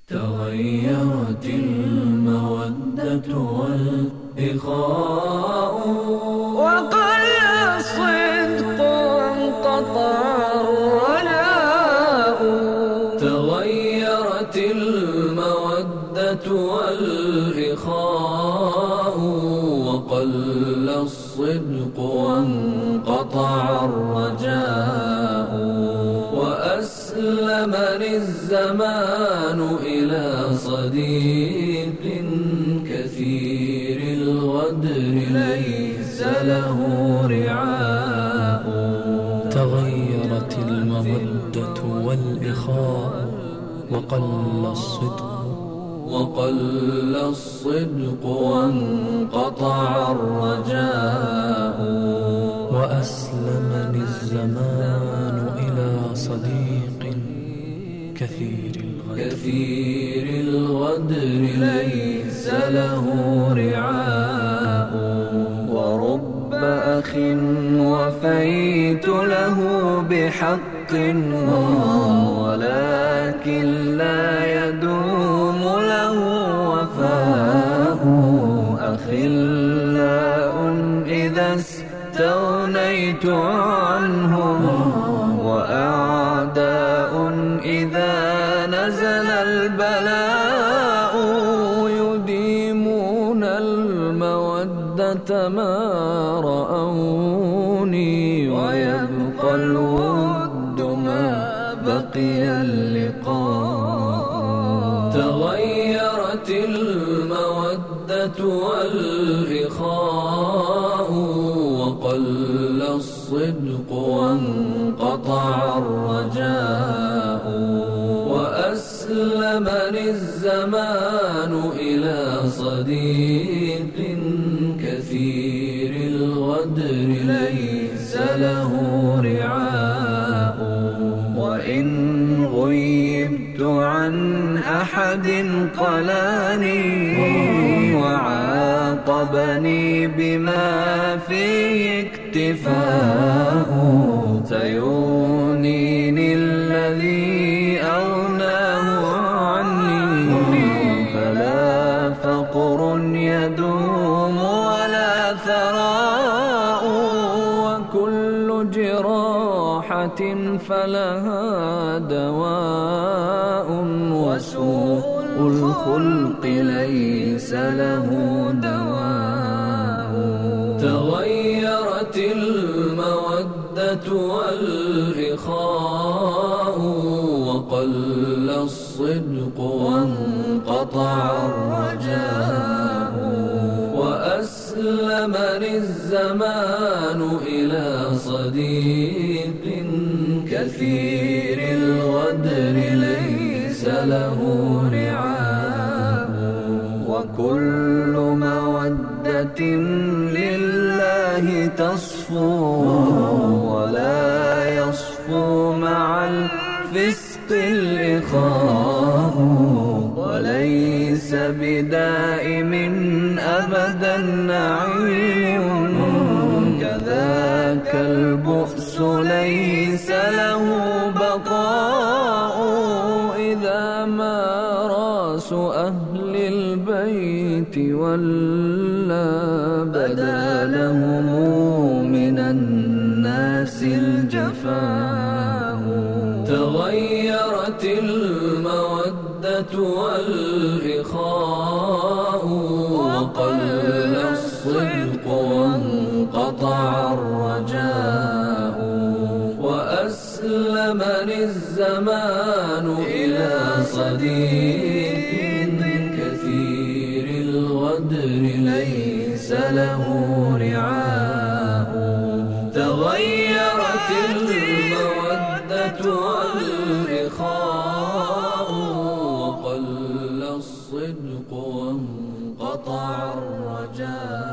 تغيرت المودة والإخاء، وقل الصدق وانقطع الرجاء. تغيرت المودة والإخاء، وقل الصدق وانقطع الرجاء. وأسلمني الزمان إلى صديق كثير الغدر ليس له رعاء. تغيرت المودة والإخاء، وقل الصدق وانقطع الرجاء. وأسلمني الزمان إلى صديق كثير الغدر ليس له رعاء. ورب أخ وفيت له بحق، ولكن لا يدوم له وفاء. أخلاء إذا استغنيت عنهم، وأعداء إذا نزل البلاء. يديمون المودة ما رأوني، ويبقى الود ما بقي اللقاء. تغيرت المودة والإخاء، وقل الصدق وانقطع الرجاء. وأسلمني الزمان إلى صديق كثير الغدر ليس له رعاء. وإن غيبت عن أحد قلاني، وعاقبني بما فيه اكتفاء. سيغنيني الذي أغناه عني، فلا فقر يدوم ولا ثراء. وكل جراحة فلها دواء، وسوء الخلق ليس له دواء. تغيرت المودة والإخاء، وقل الصدق وانقطع الرجاء. وأسلمني الزمان إلى صديق كثير الغدر ليس له رعاء. وكل مودة لله تصفو، ولا يصفو مع الفسق الإخاء. وليس بدائم أبدا نعيم، كذاك البؤس ليس له بقاء. إذا ما راس أهل البيت ولا بدا لهم من الناس الجفاء. تغيرت المودة والإخاء، وقل الصدق وانقطع الرجاء. وأسلمني الزمان إلى صديق كثير الغدر ليس له رعاء. تغيرت المودة والإخاء، وقل الصدق وانقطع الرجاء.